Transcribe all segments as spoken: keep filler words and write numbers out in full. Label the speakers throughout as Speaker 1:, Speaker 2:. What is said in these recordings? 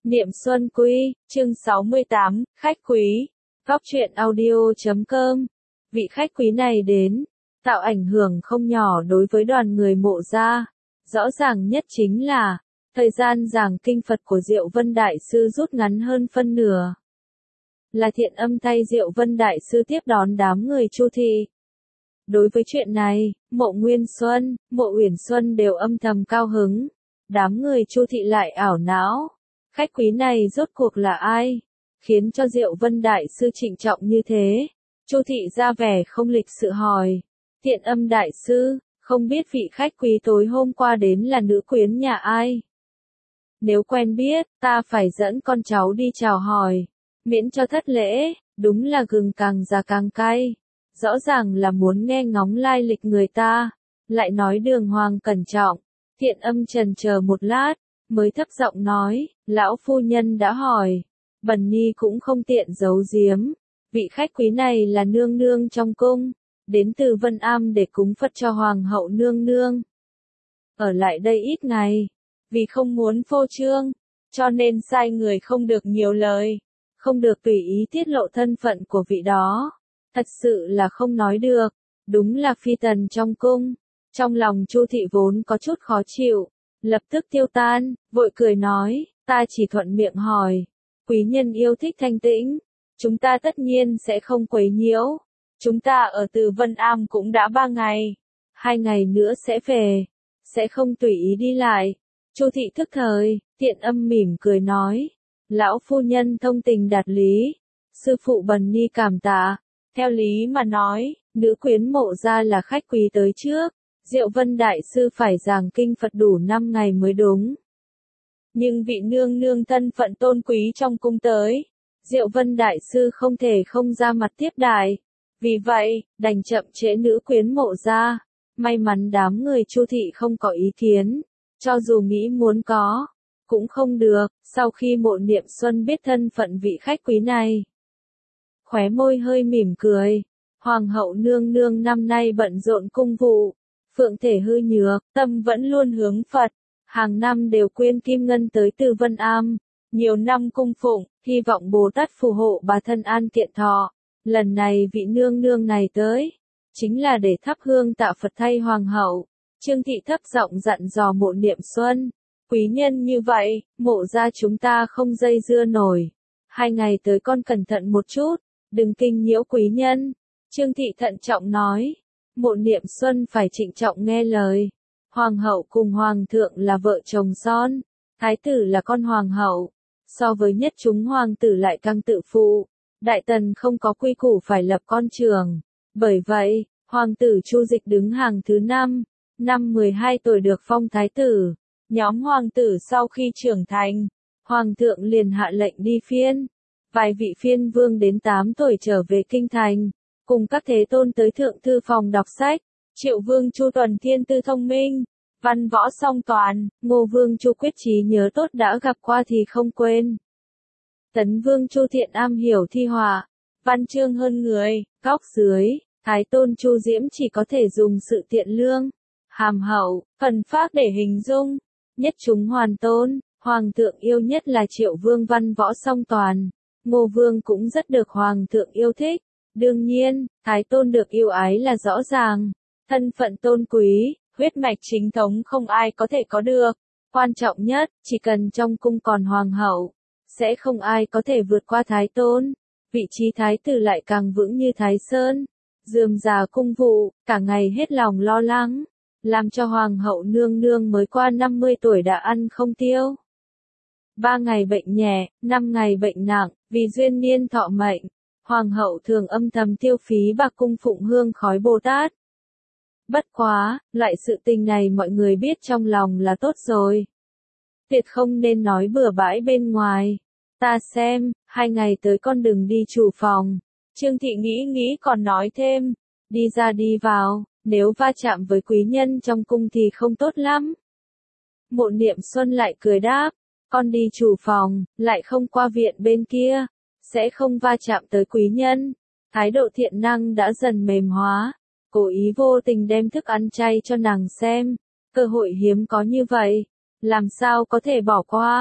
Speaker 1: Niệm Xuân Quý, chương sáu mươi tám, khách quý. Góc truyện audio chấm com. Vị khách quý này đến, tạo ảnh hưởng không nhỏ đối với đoàn người Mộ gia. Rõ ràng nhất chính là, thời gian giảng kinh Phật của Diệu Vân Đại Sư rút ngắn hơn phân nửa. Là Thiện Âm thay Diệu Vân Đại Sư tiếp đón đám người Chu thị. Đối với chuyện này, Mộ Nguyên Xuân, Mộ Uyển Xuân đều âm thầm cao hứng. Đám người Chu thị lại ảo não. Khách quý này rốt cuộc là ai? Khiến cho Diệu Vân Đại Sư trịnh trọng như thế. Chu thị ra vẻ không lịch sự hỏi. Thiện Âm Đại Sư, không biết vị khách quý tối hôm qua đến là nữ quyến nhà ai? Nếu quen biết, ta phải dẫn con cháu đi chào hỏi. Miễn cho thất lễ, đúng là gừng càng già càng cay. Rõ ràng là muốn nghe ngóng lai lịch người ta. Lại nói đường hoàng cẩn trọng. Thiện Âm trần chờ một lát, mới thấp giọng nói, lão phu nhân đã hỏi. Bần nhi cũng không tiện giấu giếm. Vị khách quý này là nương nương trong cung, đến từ Vân Am để cúng Phật cho hoàng hậu nương nương. Ở lại đây ít ngày, vì không muốn phô trương, cho nên sai người không được nhiều lời, không được tùy ý tiết lộ thân phận của vị đó. Thật sự là không nói được, đúng là phi tần trong cung. Trong lòng Chu thị vốn có chút khó chịu, lập tức tiêu tan, vội cười nói, ta chỉ thuận miệng hỏi, quý nhân yêu thích thanh tĩnh, chúng ta tất nhiên sẽ không quấy nhiễu. Chúng ta ở từ Vân Am cũng đã ba ngày, hai ngày nữa sẽ về, sẽ không tùy ý đi lại. Chu thị thức thời, Thiện Âm mỉm cười nói, lão phu nhân thông tình đạt lý, sư phụ bần ni cảm tạ. Theo lý mà nói, nữ quyến Mộ gia là khách quý tới trước. Diệu Vân Đại Sư phải giảng kinh Phật đủ năm ngày mới đúng. Nhưng vị nương nương thân phận tôn quý trong cung tới, Diệu Vân Đại Sư không thể không ra mặt tiếp đãi. Vì vậy, đành chậm trễ nữ quyến Mộ gia. May mắn đám người Chu thị không có ý kiến, cho dù nghĩ muốn có, cũng không được. Sau khi Mộ Niệm Xuân biết thân phận vị khách quý này, khóe môi hơi mỉm cười. Hoàng hậu nương nương năm nay bận rộn cung vụ, phượng thể hư nhược, tâm vẫn luôn hướng Phật, hàng năm đều quyên kim ngân tới từ Vân Am, nhiều năm cung phụng, hy vọng Bồ Tát phù hộ bà thân an kiện thọ. Lần này vị nương nương này tới, chính là để thắp hương tạ Phật thay hoàng hậu. Trương thị thấp giọng dặn dò Mộ Niệm Xuân, quý nhân như vậy, Mộ gia chúng ta không dây dưa nổi. Hai ngày tới con cẩn thận một chút, đừng kinh nhiễu quý nhân. Trương thị thận trọng nói. Mộ Niệm Xuân phải trịnh trọng nghe lời. Hoàng hậu cùng hoàng thượng là vợ chồng son, thái tử là con hoàng hậu, so với nhất chúng hoàng tử lại càng tự phụ. Đại tần không có quy củ phải lập con trường, bởi vậy, hoàng tử Chu Dịch đứng hàng thứ năm, năm mười hai tuổi được phong thái tử. Nhóm hoàng tử sau khi trưởng thành, hoàng thượng liền hạ lệnh đi phiên. Vài vị phiên vương đến tám tuổi trở về kinh thành, cùng các thế tôn tới thượng thư phòng đọc sách. Triệu vương Chu Tuần thiên tư thông minh, văn võ song toàn. Ngô vương Chu Quyết trí nhớ tốt, đã gặp qua thì không quên. Tấn vương Chu Thiện am hiểu thi họa, văn chương hơn người. Góc dưới, thái tôn Chu Diễm chỉ có thể dùng sự thiện lương, hàm hậu, phần phác để hình dung. Nhất chúng hoàn tôn, hoàng thượng yêu nhất là Triệu vương văn võ song toàn. Ngô vương cũng rất được hoàng thượng yêu thích. Đương nhiên, thái tôn được yêu ái là rõ ràng. Thân phận tôn quý, huyết mạch chính thống không ai có thể có được. Quan trọng nhất, chỉ cần trong cung còn hoàng hậu, sẽ không ai có thể vượt qua thái tôn. Vị trí thái tử lại càng vững như Thái Sơn. Rườm rà cung vụ, cả ngày hết lòng lo lắng, làm cho hoàng hậu nương nương mới qua năm mươi tuổi đã ăn không tiêu. Ba ngày bệnh nhẹ, năm ngày bệnh nặng, vì duyên niên thọ mệnh. Hoàng hậu thường âm thầm tiêu phí bạc cung phụng hương khói Bồ Tát. Bất quá, loại sự tình này mọi người biết trong lòng là tốt rồi. Tuyệt không nên nói bừa bãi bên ngoài. Ta xem, hai ngày tới con đừng đi chủ phòng. Trương thị nghĩ nghĩ còn nói thêm, đi ra đi vào, nếu va chạm với quý nhân trong cung thì không tốt lắm. Mộ Niệm Xuân lại cười đáp, con đi chủ phòng, lại không qua viện bên kia, sẽ không va chạm tới quý nhân. Thái độ thiện năng đã dần mềm hóa, cố ý vô tình đem thức ăn chay cho nàng xem. Cơ hội hiếm có như vậy, làm sao có thể bỏ qua.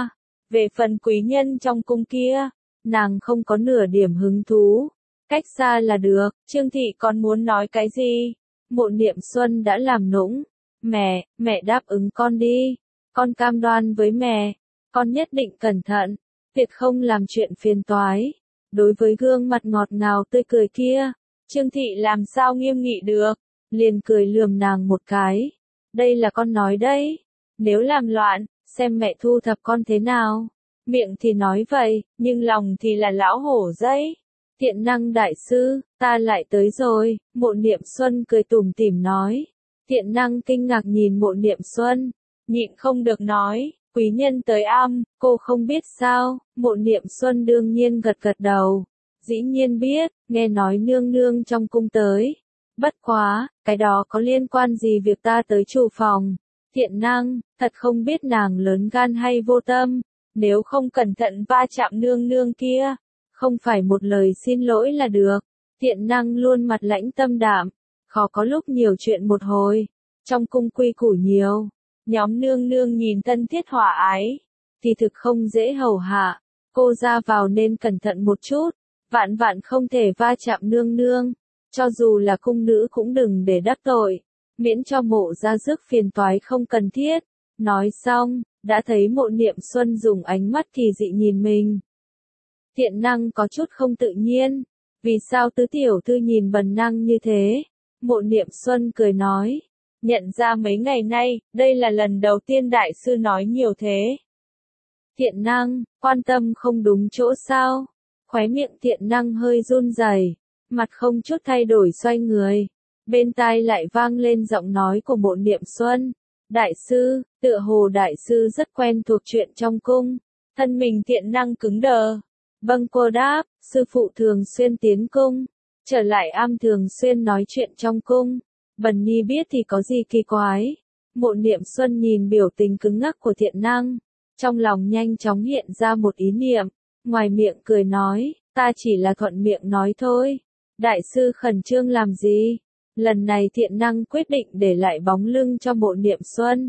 Speaker 1: Về phần quý nhân trong cung kia, nàng không có nửa điểm hứng thú. Cách xa là được, Trương Thị còn muốn nói cái gì? Mộ Niệm Xuân đã làm nũng. Mẹ, mẹ đáp ứng con đi. Con cam đoan với mẹ. Con nhất định cẩn thận. Tuyệt không làm chuyện phiền toái. Đối với gương mặt ngọt ngào tươi cười kia, Trương Thị làm sao nghiêm nghị được. Liền cười lườm nàng một cái. Đây là con nói đấy. Nếu làm loạn, xem mẹ thu thập con thế nào. Miệng thì nói vậy, nhưng lòng thì là lão hổ dây. Thiện năng đại sư, ta lại tới rồi, Mộ Niệm Xuân cười tủm tỉm nói. Thiện năng kinh ngạc nhìn Mộ Niệm Xuân, nhịn không được nói, quý nhân tới am, cô không biết sao, Mộ Niệm Xuân đương nhiên gật gật đầu. Dĩ nhiên biết, nghe nói nương nương trong cung tới. Bất quá, cái đó có liên quan gì việc ta tới chủ phòng. Thiện năng, thật không biết nàng lớn gan hay vô tâm, nếu không cẩn thận va chạm nương nương kia. Không phải một lời xin lỗi là được. Thiện năng luôn mặt lãnh tâm đạm. Khó có lúc nhiều chuyện một hồi. Trong cung quy củ nhiều. Nhóm nương nương nhìn thân thiết hòa ái. Thì thực không dễ hầu hạ. Cô ra vào nên cẩn thận một chút. Vạn vạn không thể va chạm nương nương. Cho dù là cung nữ cũng đừng để đắc tội. Miễn cho Mộ ra rước phiền toái không cần thiết. Nói xong, đã thấy Mộ Niệm Xuân dùng ánh mắt kỳ dị nhìn mình. Thiện năng có chút không tự nhiên. Vì sao tứ tiểu thư nhìn bần năng như thế? Mộ Niệm Xuân cười nói. Nhận ra mấy ngày nay, đây là lần đầu tiên đại sư nói nhiều thế. Thiện năng, quan tâm không đúng chỗ sao? Khóe miệng thiện năng hơi run rẩy, mặt không chút thay đổi xoay người. Bên tai lại vang lên giọng nói của Mộ Niệm Xuân. Đại sư, tựa hồ đại sư rất quen thuộc chuyện trong cung. Thân mình thiện năng cứng đờ. Vâng cô đáp, sư phụ thường xuyên tiến cung, trở lại am thường xuyên nói chuyện trong cung. Bần nhi biết thì có gì kỳ quái. Mộ Niệm Xuân nhìn biểu tình cứng ngắc của thiện năng, trong lòng nhanh chóng hiện ra một ý niệm, ngoài miệng cười nói, ta chỉ là thuận miệng nói thôi. Đại sư khẩn trương làm gì? Lần này thiện năng quyết định để lại bóng lưng cho Mộ Niệm Xuân.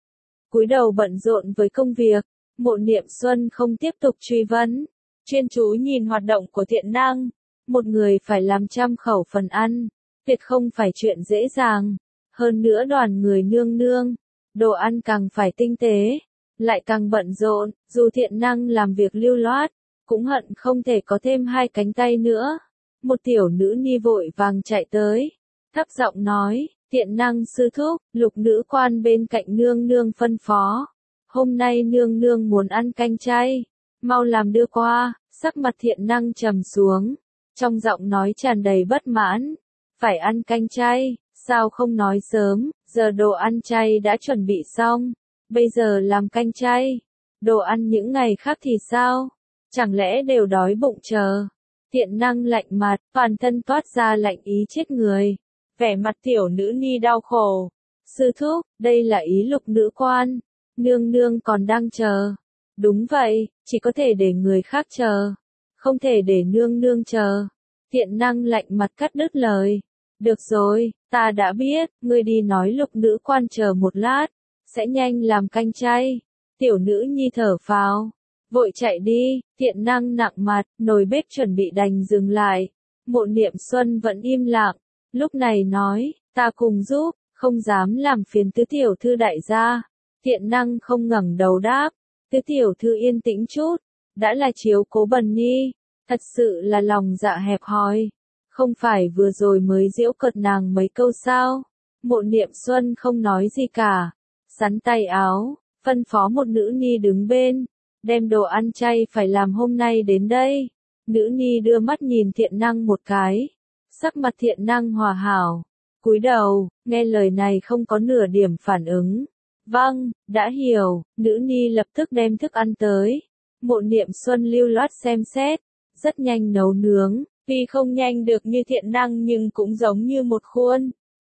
Speaker 1: Cúi đầu bận rộn với công việc, Mộ Niệm Xuân không tiếp tục truy vấn. Chuyên chú nhìn hoạt động của thiện năng. Một người phải làm trăm khẩu phần ăn, tuyệt không phải chuyện dễ dàng. Hơn nữa đoàn người nương nương, đồ ăn càng phải tinh tế, lại càng bận rộn, dù thiện năng làm việc lưu loát, cũng hận không thể có thêm hai cánh tay nữa. Một tiểu nữ ni vội vàng chạy tới, thấp giọng nói, thiện năng sư thúc, lục nữ quan bên cạnh nương nương phân phó. Hôm nay nương nương muốn ăn canh chay. Mau làm đưa qua, sắc mặt thiện năng trầm xuống, trong giọng nói tràn đầy bất mãn. Phải ăn canh chay, sao không nói sớm, giờ đồ ăn chay đã chuẩn bị xong, bây giờ làm canh chay. Đồ ăn những ngày khác thì sao? Chẳng lẽ đều đói bụng chờ? Thiện năng lạnh mặt, toàn thân toát ra lạnh ý chết người. Vẻ mặt tiểu nữ ni đau khổ. Sư thúc, đây là ý lục nữ quan, nương nương còn đang chờ. Đúng vậy, chỉ có thể để người khác chờ, không thể để nương nương chờ. Thiện năng lạnh mặt cắt đứt lời. Được rồi, ta đã biết, ngươi đi nói lục nữ quan chờ một lát, sẽ nhanh làm canh chay. Tiểu nữ nhi thở phào, vội chạy đi. Thiện năng nặng mặt, nồi bếp chuẩn bị đành dừng lại. Mộ Niệm Xuân vẫn im lặng, lúc này nói, ta cùng giúp, không dám làm phiền tứ tiểu thư đại gia. Thiện năng không ngẩng đầu đáp. Tứ tiểu thư yên tĩnh chút, đã là chiếu cố bần nhi, thật sự là lòng dạ hẹp hòi, không phải vừa rồi mới giễu cợt nàng mấy câu sao? Mộ Niệm Xuân không nói gì cả, sắn tay áo, phân phó một nữ ni đứng bên, đem đồ ăn chay phải làm hôm nay đến đây. Nữ ni đưa mắt nhìn thiện năng một cái, sắc mặt thiện năng hòa hảo, cúi đầu, nghe lời này không có nửa điểm phản ứng. Vâng, đã hiểu, nữ ni lập tức đem thức ăn tới. Mộ Niệm Xuân lưu loát xem xét, rất nhanh nấu nướng, tuy không nhanh được như thiện năng nhưng cũng giống như một khuôn.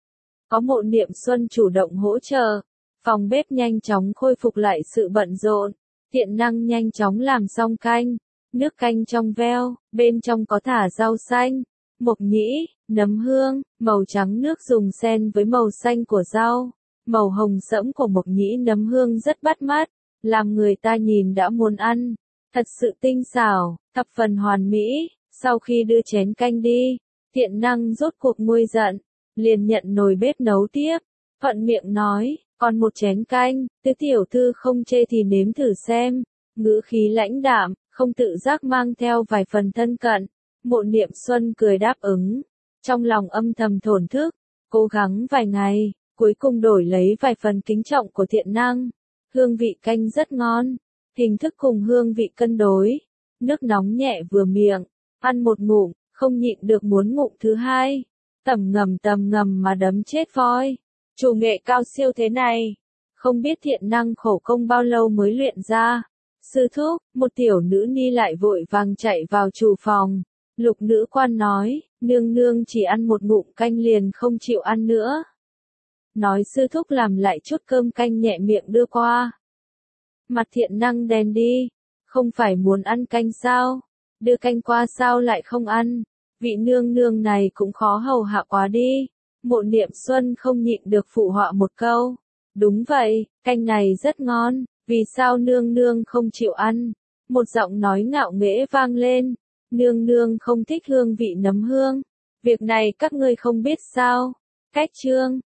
Speaker 1: Có Mộ Niệm Xuân chủ động hỗ trợ, phòng bếp nhanh chóng khôi phục lại sự bận rộn. Thiện năng nhanh chóng làm xong canh, nước canh trong veo, bên trong có thả rau xanh, mộc nhĩ, nấm hương, màu trắng nước dùng xen với màu xanh của rau. Màu hồng sẫm của mộc nhĩ nấm hương rất bắt mắt, làm người ta nhìn đã muốn ăn, thật sự tinh xảo, thập phần hoàn mỹ. Sau khi đưa chén canh đi, Thiện Năng rốt cuộc nguôi giận, liền nhận nồi bếp nấu tiếp, thuận miệng nói, còn một chén canh, tứ tiểu thư không chê thì nếm thử xem, ngữ khí lãnh đạm, không tự giác mang theo vài phần thân cận. Mộ Niệm Xuân cười đáp ứng, trong lòng âm thầm thổn thức, cố gắng vài ngày, cuối cùng đổi lấy vài phần kính trọng của Thiện Năng. Hương vị canh rất ngon, hình thức cùng hương vị cân đối, nước nóng nhẹ vừa miệng, ăn một ngụm, không nhịn được muốn ngụm thứ hai, tầm ngầm tầm ngầm mà đấm chết voi. Chủ nghệ cao siêu thế này, không biết Thiện Năng khổ công bao lâu mới luyện ra. Sư thúc, một tiểu nữ ni lại vội vàng chạy vào chủ phòng. Lục nữ quan nói, nương nương chỉ ăn một ngụm canh liền không chịu ăn nữa. Nói sư thúc làm lại chút cơm canh nhẹ miệng đưa qua. Mặt Thiện Năng đen đi, không phải muốn ăn canh sao? Đưa canh qua sao lại không ăn? Vị nương nương này cũng khó hầu hạ quá đi. Mộ Niệm Xuân không nhịn được phụ họa một câu. Đúng vậy, canh này rất ngon, vì sao nương nương không chịu ăn? Một giọng nói ngạo nghễ vang lên. Nương nương không thích hương vị nấm hương. Việc này các ngươi không biết sao? Cách chương